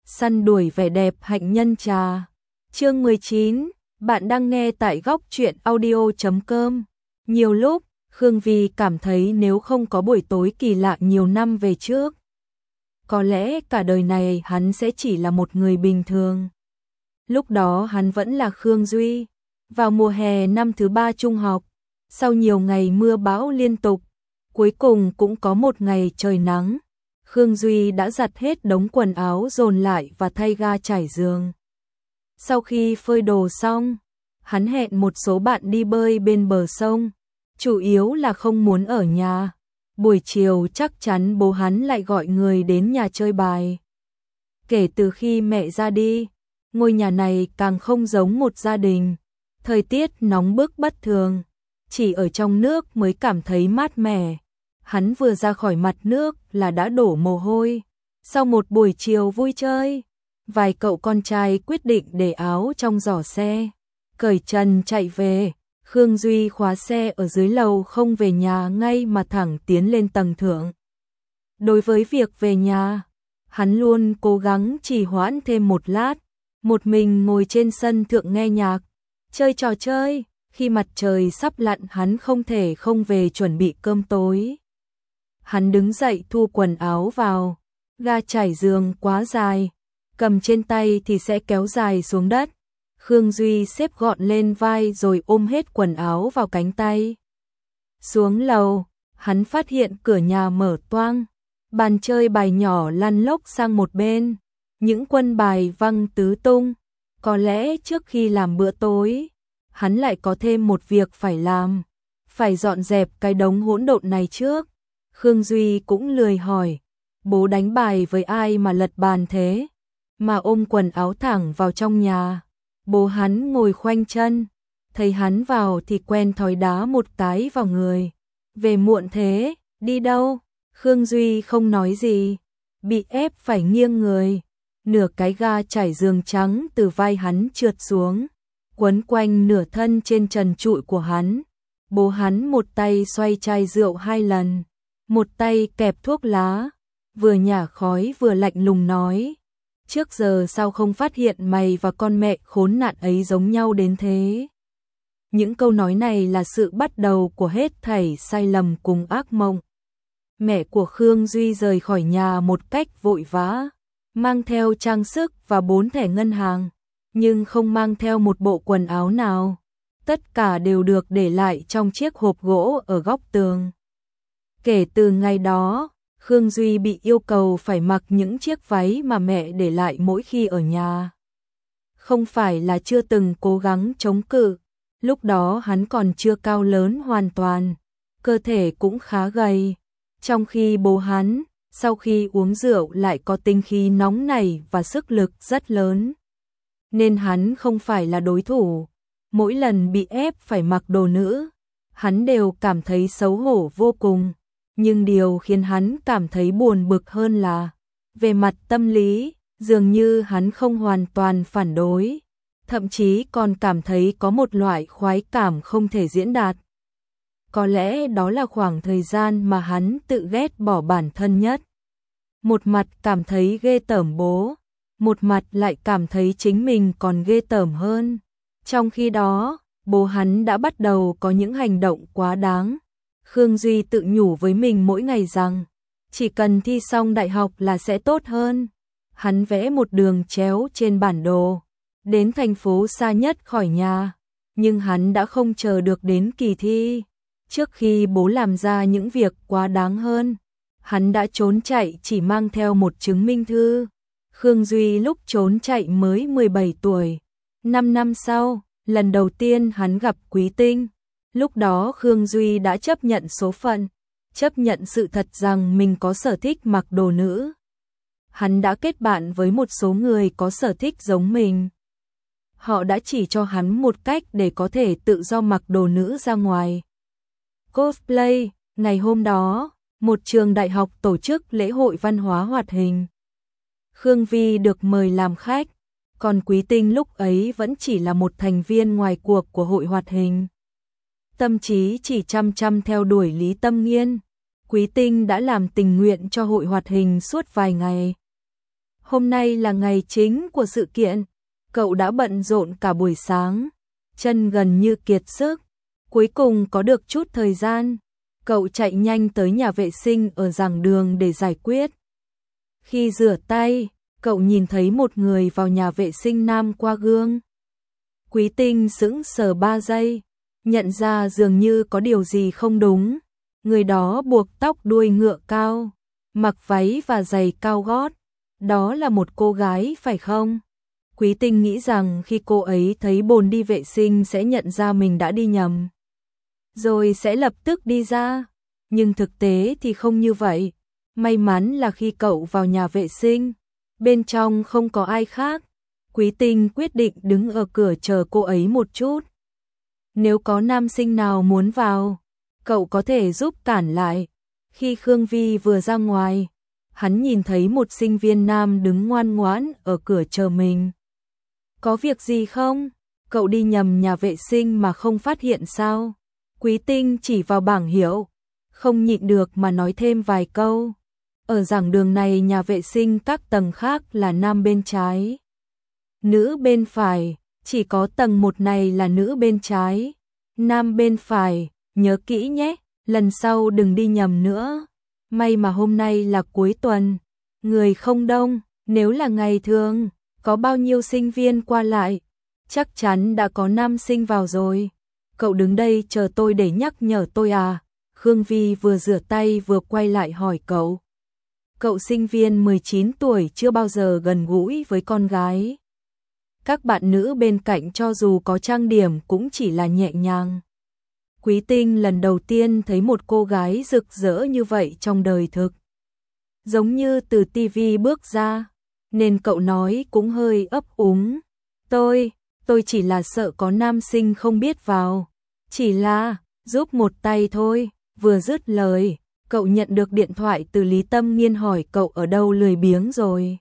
Săn đuổi vẻ đẹp hạnh nhân trà. Chương 19, bạn đang nghe tại góc truyện audio.com. Nhiều lúc, Khương Vi cảm thấy nếu không có buổi tối kỳ lạ nhiều năm về trước, có lẽ cả đời này hắn sẽ chỉ là một người bình thường. Lúc đó hắn vẫn là Khương Duy. Vào mùa hè năm thứ 3 trung học, sau nhiều ngày mưa bão liên tục, cuối cùng cũng có một ngày trời nắng. Khương Duy đã giặt hết đống quần áo dồn lại và thay ga trải giường. Sau khi phơi đồ xong, hắn hẹn một số bạn đi bơi bên bờ sông, chủ yếu là không muốn ở nhà. Buổi chiều chắc chắn bố hắn lại gọi người đến nhà chơi bài. Kể từ khi mẹ ra đi, ngôi nhà này càng không giống một gia đình. Thời tiết nóng bức bất thường, chỉ ở trong nước mới cảm thấy mát mẻ. Hắn vừa ra khỏi mặt nước là đã đổ mồ hôi. Sau một buổi chiều vui chơi, vài cậu con trai quyết định để áo trong giỏ xe, cởi trần chạy về. Khương Duy khóa xe ở dưới lầu không về nhà ngay mà thẳng tiến lên tầng thượng. Đối với việc về nhà, hắn luôn cố gắng trì hoãn thêm một lát, một mình ngồi trên sân thượng nghe nhạc, chơi trò chơi. Khi mặt trời sắp lặn hắn không thể không về chuẩn bị cơm tối. Hắn đứng dậy thu quần áo vào, ga trải giường quá dài, cầm trên tay thì sẽ kéo dài xuống đất. Khương Duy xếp gọn lên vai rồi ôm hết quần áo vào cánh tay. Xuống lầu, hắn phát hiện cửa nhà mở toang, bàn chơi bài nhỏ lăn lóc sang một bên, những quân bài văng tứ tung. Có lẽ trước khi làm bữa tối, hắn lại có thêm một việc phải làm, phải dọn dẹp cái đống hỗn độn này trước. Khương Duy cũng lười hỏi, bố đánh bài với ai mà lật bàn thế, mà ôm quần áo thẳng vào trong nhà. Bố hắn ngồi khoanh chân, thấy hắn vào thì quen thói đá một cái vào người. Về muộn thế, đi đâu? Khương Duy không nói gì, bị ép phải nghiêng người. Nửa cái ga trải giường trắng từ vai hắn trượt xuống, quấn quanh nửa thân trên trần trụi của hắn. Bố hắn một tay xoay chai rượu 2 lần, một tay kẹp thuốc lá, vừa nhả khói vừa lạnh lùng nói: trước giờ sao không phát hiện mày và con mẹ khốn nạn ấy giống nhau đến thế? Những câu nói này là sự bắt đầu của hết thảy sai lầm cùng ác mộng. Mẹ của Khương Duy rời khỏi nhà một cách vội vã, mang theo trang sức và 4 thẻ ngân hàng, nhưng không mang theo một bộ quần áo nào. Tất cả đều được để lại trong chiếc hộp gỗ ở góc tường. Kể từ ngày đó, Khương Duy bị yêu cầu phải mặc những chiếc váy mà mẹ để lại mỗi khi ở nhà. Không phải là chưa từng cố gắng chống cự, lúc đó hắn còn chưa cao lớn hoàn toàn, cơ thể cũng khá gầy. Trong khi bố hắn, sau khi uống rượu lại có tinh khí nóng nảy và sức lực rất lớn, nên hắn không phải là đối thủ. Mỗi lần bị ép phải mặc đồ nữ, hắn đều cảm thấy xấu hổ vô cùng. Nhưng điều khiến hắn cảm thấy buồn bực hơn là, về mặt tâm lý, dường như hắn không hoàn toàn phản đối, thậm chí còn cảm thấy có một loại khoái cảm không thể diễn đạt. Có lẽ đó là khoảng thời gian mà hắn tự ghét bỏ bản thân nhất. Một mặt cảm thấy ghê tởm bố, một mặt lại cảm thấy chính mình còn ghê tởm hơn. Trong khi đó, bố hắn đã bắt đầu có những hành động quá đáng. Khương Duy tự nhủ với mình mỗi ngày rằng, chỉ cần thi xong đại học là sẽ tốt hơn. Hắn vẽ một đường chéo trên bản đồ, đến thành phố xa nhất khỏi nhà. Nhưng hắn đã không chờ được đến kỳ thi. Trước khi bố làm ra những việc quá đáng hơn, hắn đã trốn chạy chỉ mang theo một chứng minh thư. Khương Duy lúc trốn chạy mới 17 tuổi. 5 năm sau, lần đầu tiên hắn gặp Quý Tinh. Lúc đó Khương Duy đã chấp nhận số phận, chấp nhận sự thật rằng mình có sở thích mặc đồ nữ. Hắn đã kết bạn với một số người có sở thích giống mình. Họ đã chỉ cho hắn một cách để có thể tự do mặc đồ nữ ra ngoài. Cosplay. Ngày hôm đó, một trường đại học tổ chức lễ hội văn hóa hoạt hình. Khương Vi được mời làm khách, còn Quý Tinh lúc ấy vẫn chỉ là một thành viên ngoài cuộc của hội hoạt hình. Tâm trí chỉ chăm chăm theo đuổi Lý Tâm Nghiên. Quý Tinh đã làm tình nguyện cho hội hoạt hình suốt vài ngày. Hôm nay là ngày chính của sự kiện, cậu đã bận rộn cả buổi sáng, chân gần như kiệt sức, cuối cùng có được chút thời gian, cậu chạy nhanh tới nhà vệ sinh ở giảng đường để giải quyết. Khi rửa tay, cậu nhìn thấy một người vào nhà vệ sinh nam qua gương. Quý Tinh sững sờ 3 giây, nhận ra dường như có điều gì không đúng. Người đó buộc tóc đuôi ngựa cao, mặc váy và giày cao gót. Đó là một cô gái phải không? Quý Tinh nghĩ rằng khi cô ấy thấy bồn đi vệ sinh sẽ nhận ra mình đã đi nhầm, rồi sẽ lập tức đi ra. Nhưng thực tế thì không như vậy. May mắn là khi cậu vào nhà vệ sinh, bên trong không có ai khác. Quý Tinh quyết định đứng ở cửa chờ cô ấy một chút. Nếu có nam sinh nào muốn vào, cậu có thể giúp cản lại. Khi Khương Vi vừa ra ngoài, hắn nhìn thấy một sinh viên nam đứng ngoan ngoãn ở cửa chờ mình. Có việc gì không? Cậu đi nhầm nhà vệ sinh mà không phát hiện sao? Quý Tinh chỉ vào bảng hiệu, không nhịn được mà nói thêm vài câu. Ở giảng đường này nhà vệ sinh các tầng khác là nam bên trái, nữ bên phải, chỉ có tầng 1 này là nữ bên trái, nam bên phải, nhớ kỹ nhé, lần sau đừng đi nhầm nữa. May mà hôm nay là cuối tuần, người không đông, nếu là ngày thường, có bao nhiêu sinh viên qua lại, chắc chắn đã có nam sinh vào rồi. Cậu đứng đây chờ tôi để nhắc nhở tôi à? Khương Vi vừa rửa tay vừa quay lại hỏi cậu. Cậu sinh viên 19 tuổi chưa bao giờ gần gũi với con gái. Các bạn nữ bên cạnh cho dù có trang điểm cũng chỉ là nhẹ nhàng. Quý Tinh lần đầu tiên thấy một cô gái rực rỡ như vậy trong đời thực. Giống như từ tivi bước ra, nên cậu nói cũng hơi ấp úng. Tôi chỉ là sợ có nam sinh không biết vào. Chỉ là, giúp một tay thôi. Vừa dứt lời, cậu nhận được điện thoại từ Lý Tâm Nghiên hỏi cậu ở đâu lười biếng rồi.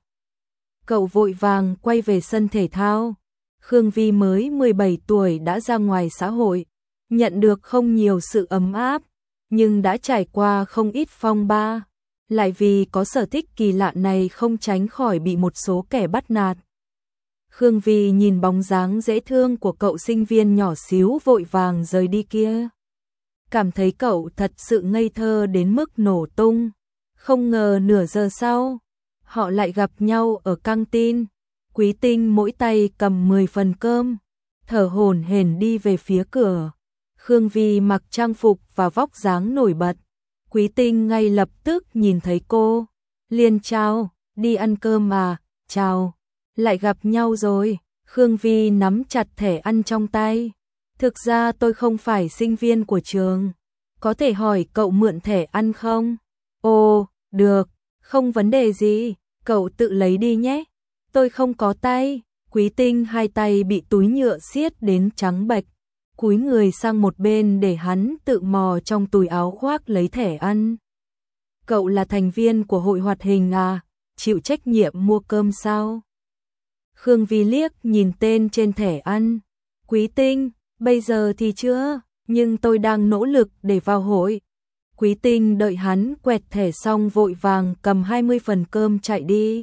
Cậu vội vàng quay về sân thể thao. Khương Vi mới 17 tuổi đã ra ngoài xã hội, nhận được không nhiều sự ấm áp, nhưng đã trải qua không ít phong ba. Lại vì có sở thích kỳ lạ này không tránh khỏi bị một số kẻ bắt nạt. Khương Vi nhìn bóng dáng dễ thương của cậu sinh viên nhỏ xíu vội vàng rời đi kia. Cảm thấy cậu thật sự ngây thơ đến mức nổ tung. Không ngờ nửa giờ sau, họ lại gặp nhau ở căng tin. Quý Tinh mỗi tay cầm 10 phần cơm, thở hổn hển đi về phía cửa. Khương Vi mặc trang phục và vóc dáng nổi bật. Quý Tinh ngay lập tức nhìn thấy cô, liền chào, đi ăn cơm à, chào, lại gặp nhau rồi. Khương Vi nắm chặt thẻ ăn trong tay. Thực ra tôi không phải sinh viên của trường, có thể hỏi cậu mượn thẻ ăn không? Ồ, được, không vấn đề gì, cậu tự lấy đi nhé. Tôi không có tay. Quý Tinh hai tay bị túi nhựa siết đến trắng bệch, cúi người sang một bên để hắn tự mò trong túi áo khoác lấy thẻ ăn. Cậu là thành viên của hội hoạt hình à, chịu trách nhiệm mua cơm sao? Khương Vi liếc nhìn tên trên thẻ ăn. Quý Tinh, bây giờ thì chưa, nhưng tôi đang nỗ lực để vào hội. Quý Tinh đợi hắn quẹt thẻ xong vội vàng cầm 20 phần cơm chạy đi.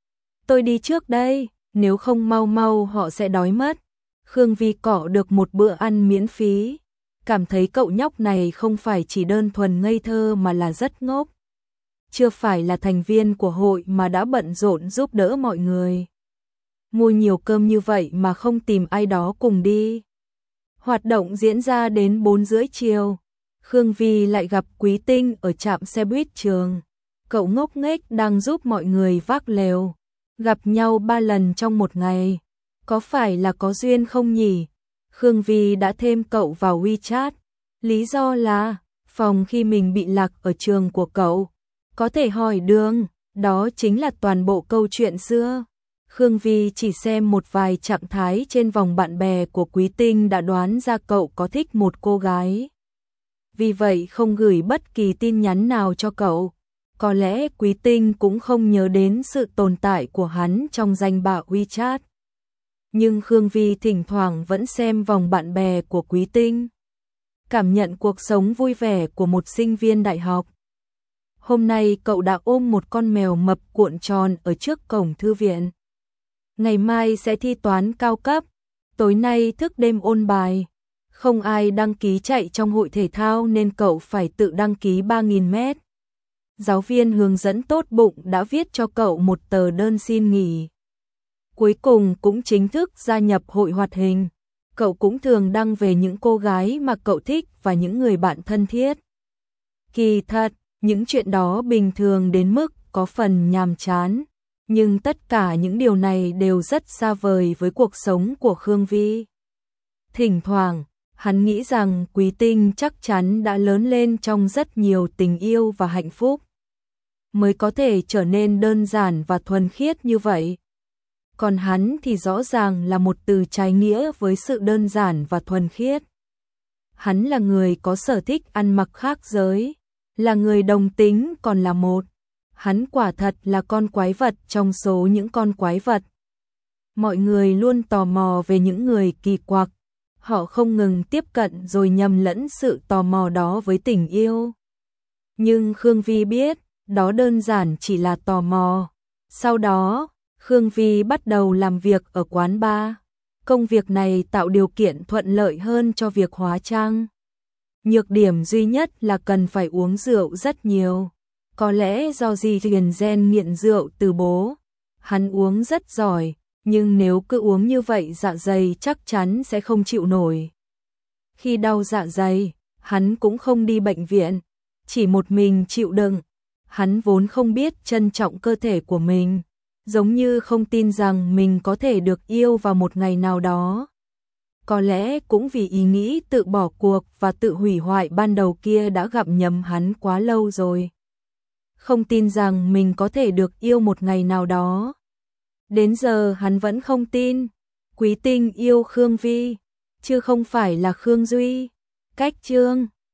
Tôi đi trước đây, nếu không mau mau họ sẽ đói mất. Khương Vi cọ được một bữa ăn miễn phí, cảm thấy cậu nhóc này không phải chỉ đơn thuần ngây thơ mà là rất ngốc. Chưa phải là thành viên của hội mà đã bận rộn giúp đỡ mọi người. Mua nhiều cơm như vậy mà không tìm ai đó cùng đi. Hoạt động diễn ra đến 4 rưỡi chiều. Khương Vi lại gặp Quý Tinh ở trạm xe buýt trường. Cậu ngốc nghếch đang giúp mọi người vác lều. Gặp nhau 3 lần trong một ngày. Có phải là có duyên không nhỉ? Khương Vi đã thêm cậu vào WeChat. Lý do là phòng khi mình bị lạc ở trường của cậu. Có thể hỏi đường, đó chính là toàn bộ câu chuyện xưa. Khương Vi chỉ xem một vài trạng thái trên vòng bạn bè của Quý Tinh đã đoán ra cậu có thích một cô gái. Vì vậy không gửi bất kỳ tin nhắn nào cho cậu. Có lẽ Quý Tinh cũng không nhớ đến sự tồn tại của hắn trong danh bạ WeChat. Nhưng Khương Vi thỉnh thoảng vẫn xem vòng bạn bè của Quý Tinh. Cảm nhận cuộc sống vui vẻ của một sinh viên đại học. Hôm nay cậu đã ôm một con mèo mập cuộn tròn ở trước cổng thư viện. Ngày mai sẽ thi toán cao cấp, tối nay thức đêm ôn bài. Không ai đăng ký chạy trong hội thể thao nên cậu phải tự đăng ký 3.000 mét. Giáo viên hướng dẫn tốt bụng đã viết cho cậu một tờ đơn xin nghỉ. Cuối cùng cũng chính thức gia nhập hội hoạt hình. Cậu cũng thường đăng về những cô gái mà cậu thích và những người bạn thân thiết. Kỳ thật, những chuyện đó bình thường đến mức có phần nhàm chán, nhưng tất cả những điều này đều rất xa vời với cuộc sống của Khương Vi. Thỉnh thoảng, hắn nghĩ rằng Quý Tinh chắc chắn đã lớn lên trong rất nhiều tình yêu và hạnh phúc, mới có thể trở nên đơn giản và thuần khiết như vậy. Còn hắn thì rõ ràng là một từ trái nghĩa với sự đơn giản và thuần khiết. Hắn là người có sở thích ăn mặc khác giới, là người đồng tính còn là một. Hắn quả thật là con quái vật trong số những con quái vật. Mọi người luôn tò mò về những người kỳ quặc. Họ không ngừng tiếp cận rồi nhầm lẫn sự tò mò đó với tình yêu. Nhưng Khương Vi biết, đó đơn giản chỉ là tò mò. Sau đó, Khương Vi bắt đầu làm việc ở quán bar. Công việc này tạo điều kiện thuận lợi hơn cho việc hóa trang. Nhược điểm duy nhất là cần phải uống rượu rất nhiều. Có lẽ do gì truyền gen nghiện rượu từ bố. Hắn uống rất giỏi, nhưng nếu cứ uống như vậy dạ dày chắc chắn sẽ không chịu nổi. Khi đau dạ dày, hắn cũng không đi bệnh viện, chỉ một mình chịu đựng. Hắn vốn không biết trân trọng cơ thể của mình, giống như không tin rằng mình có thể được yêu vào một ngày nào đó. Có lẽ cũng vì ý nghĩ tự bỏ cuộc và tự hủy hoại ban đầu kia đã gặm nhấm hắn quá lâu rồi. Không tin rằng mình có thể được yêu một ngày nào đó. Đến giờ hắn vẫn không tin. Quý Tinh yêu Khương Vi, chứ không phải là Khương Duy. Cách chương